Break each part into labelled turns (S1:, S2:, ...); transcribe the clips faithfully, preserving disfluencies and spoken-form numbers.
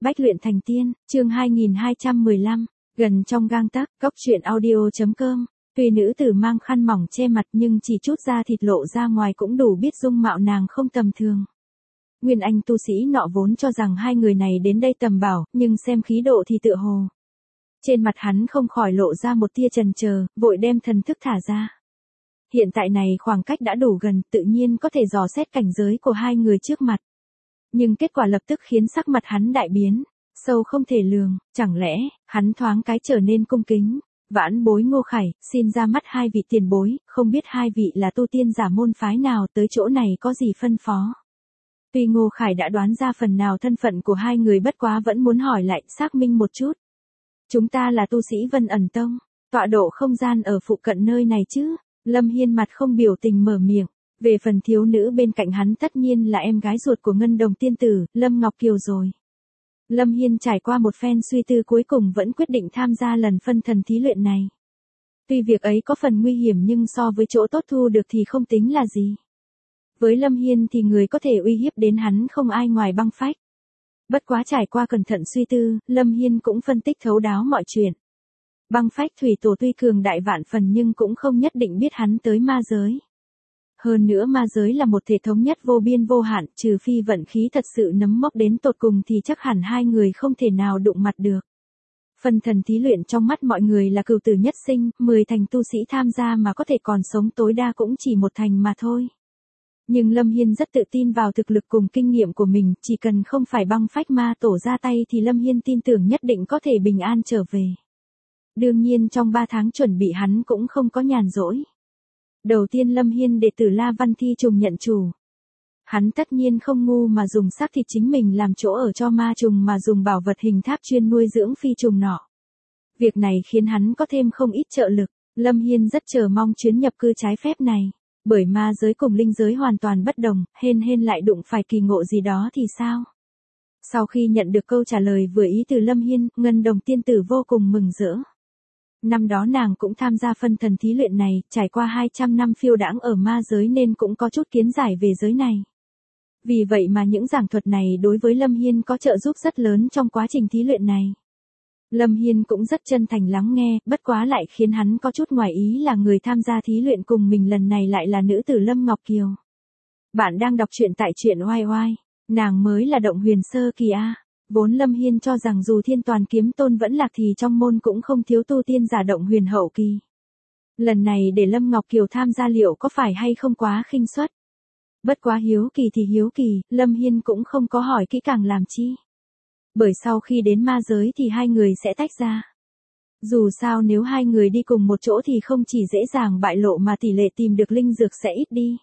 S1: Bách luyện thành tiên, chương hai nghìn hai trăm mười lăm, gần trong gang tấc, cốc truyện audio chấm com. Tuy nữ tử mang khăn mỏng che mặt nhưng chỉ chút da thịt lộ ra ngoài cũng đủ biết dung mạo nàng không tầm thường. Nguyên Anh tu sĩ nọ vốn cho rằng hai người này đến đây tầm bảo, nhưng xem khí độ thì tựa hồ. Trên mặt hắn không khỏi lộ ra một tia chần chờ, vội đem thần thức thả ra. Hiện tại này khoảng cách đã đủ gần, tự nhiên có thể dò xét cảnh giới của hai người trước mặt. Nhưng kết quả lập tức khiến sắc mặt hắn đại biến, sâu không thể lường, chẳng lẽ, hắn thoáng cái trở nên cung kính. Vãn bối Ngô Khải, xin ra mắt hai vị tiền bối, không biết hai vị là tu tiên giả môn phái nào, tới chỗ này có gì phân phó. Tuy Ngô Khải đã đoán ra phần nào thân phận của hai người, bất quá vẫn muốn hỏi lại xác minh một chút. Chúng ta là tu sĩ Vân Ẩn Tông, tọa độ không gian ở phụ cận nơi này chứ. Lâm Hiên mặt không biểu tình mở miệng. Về phần thiếu nữ bên cạnh hắn tất nhiên là em gái ruột của Ngân Đồng tiên tử, Lâm Ngọc Kiều rồi. Lâm Hiên trải qua một phen suy tư cuối cùng vẫn quyết định tham gia lần phân thần thí luyện này. Tuy việc ấy có phần nguy hiểm nhưng so với chỗ tốt thu được thì không tính là gì. Với Lâm Hiên thì người có thể uy hiếp đến hắn không ai ngoài Băng Phách. Bất quá trải qua cẩn thận suy tư, Lâm Hiên cũng phân tích thấu đáo mọi chuyện. Băng Phách thủy tổ tuy cường đại vạn phần nhưng cũng không nhất định biết hắn tới ma giới. Hơn nữa ma giới là một thể thống nhất vô biên vô hạn, trừ phi vận khí thật sự nấm mốc đến tột cùng thì chắc hẳn hai người không thể nào đụng mặt được. Phân thần thí luyện trong mắt mọi người là cửu tử nhất sinh, mười thành tu sĩ tham gia mà có thể còn sống tối đa cũng chỉ một thành mà thôi. Nhưng Lâm Hiên rất tự tin vào thực lực cùng kinh nghiệm của mình, chỉ cần không phải Băng Phách ma tổ ra tay thì Lâm Hiên tin tưởng nhất định có thể bình an trở về. Đương nhiên trong ba tháng chuẩn bị hắn cũng không có nhàn rỗi. Đầu tiên Lâm Hiên đệ tử La Văn Thi trùng nhận chủ. Hắn tất nhiên không ngu mà dùng xác thịt chính mình làm chỗ ở cho ma trùng mà dùng bảo vật hình tháp chuyên nuôi dưỡng phi trùng nọ. Việc này khiến hắn có thêm không ít trợ lực. Lâm Hiên rất chờ mong chuyến nhập cư trái phép này. Bởi ma giới cùng linh giới hoàn toàn bất đồng, hên hên lại đụng phải kỳ ngộ gì đó thì sao? Sau khi nhận được câu trả lời vừa ý từ Lâm Hiên, Ngân Đồng tiên tử vô cùng mừng rỡ. Năm đó nàng cũng tham gia phân thần thí luyện này, trải qua hai trăm năm phiêu đãng ở ma giới nên cũng có chút kiến giải về giới này. Vì vậy mà những giảng thuật này đối với Lâm Hiên có trợ giúp rất lớn trong quá trình thí luyện này. Lâm Hiên cũng rất chân thành lắng nghe, bất quá lại khiến hắn có chút ngoài ý là người tham gia thí luyện cùng mình lần này lại là nữ tử Lâm Ngọc Kiều. Bạn đang đọc truyện tại truyện oai oai, nàng mới là động huyền sơ kỳ a. Vốn Lâm Hiên cho rằng dù Thiên Toàn Kiếm Tôn vẫn lạc thì trong môn cũng không thiếu tu tiên giả động huyền hậu kỳ. Lần này để Lâm Ngọc Kiều tham gia liệu có phải hay không quá khinh suất. Bất quá hiếu kỳ thì hiếu kỳ, Lâm Hiên cũng không có hỏi kỹ càng làm chi. Bởi sau khi đến ma giới thì hai người sẽ tách ra. Dù sao nếu hai người đi cùng một chỗ thì không chỉ dễ dàng bại lộ mà tỷ lệ tìm được linh dược sẽ ít đi.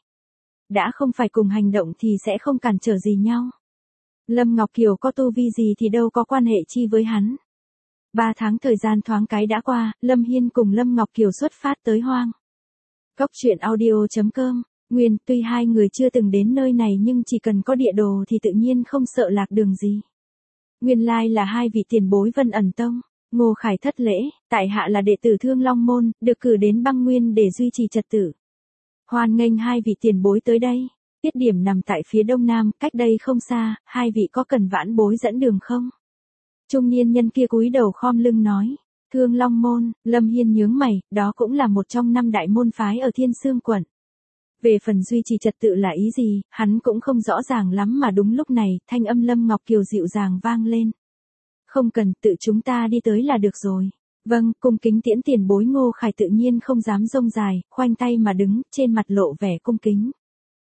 S1: Đã không phải cùng hành động thì sẽ không cản trở gì nhau. Lâm Ngọc Kiều có tu vi gì thì đâu có quan hệ chi với hắn. Ba tháng thời gian thoáng cái đã qua, Lâm Hiên cùng Lâm Ngọc Kiều xuất phát tới Hoang. Cốc truyện audio chấm com. Nguyên, tuy hai người chưa từng đến nơi này nhưng chỉ cần có địa đồ thì tự nhiên không sợ lạc đường gì. Nguyên lai là hai vị tiền bối Vân Ẩn Tông. Ngô Khải thất lễ, tại hạ là đệ tử Thương Long Môn, được cử đến Băng Nguyên để duy trì trật tự. Hoan nghênh hai vị tiền bối tới đây. Tiết điểm nằm tại phía đông nam, cách đây không xa, hai vị có cần vãn bối dẫn đường không? Trung niên nhân kia cúi đầu khom lưng nói. Thương Long Môn, Lâm Hiên nhướng mày, đó cũng là một trong năm đại môn phái ở Thiên Sương quận. Về phần duy trì trật tự là ý gì, hắn cũng không rõ ràng lắm mà đúng lúc này, thanh âm Lâm Ngọc Kiều dịu dàng vang lên. Không cần, tự chúng ta đi tới là được rồi. Vâng, cung kính tiễn tiền bối. Ngô Khải tự nhiên không dám rông dài, khoanh tay mà đứng, trên mặt lộ vẻ cung kính.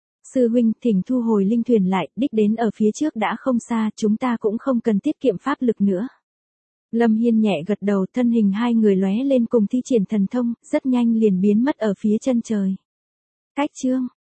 S1: Sư huynh, thỉnh thu hồi linh thuyền lại, đích đến ở phía trước đã không xa, chúng ta cũng không cần tiết kiệm pháp lực nữa. Lâm Hiên nhẹ gật đầu, thân hình hai người lóe lên cùng thi triển thần thông, rất nhanh liền biến mất ở phía chân trời. Cách chương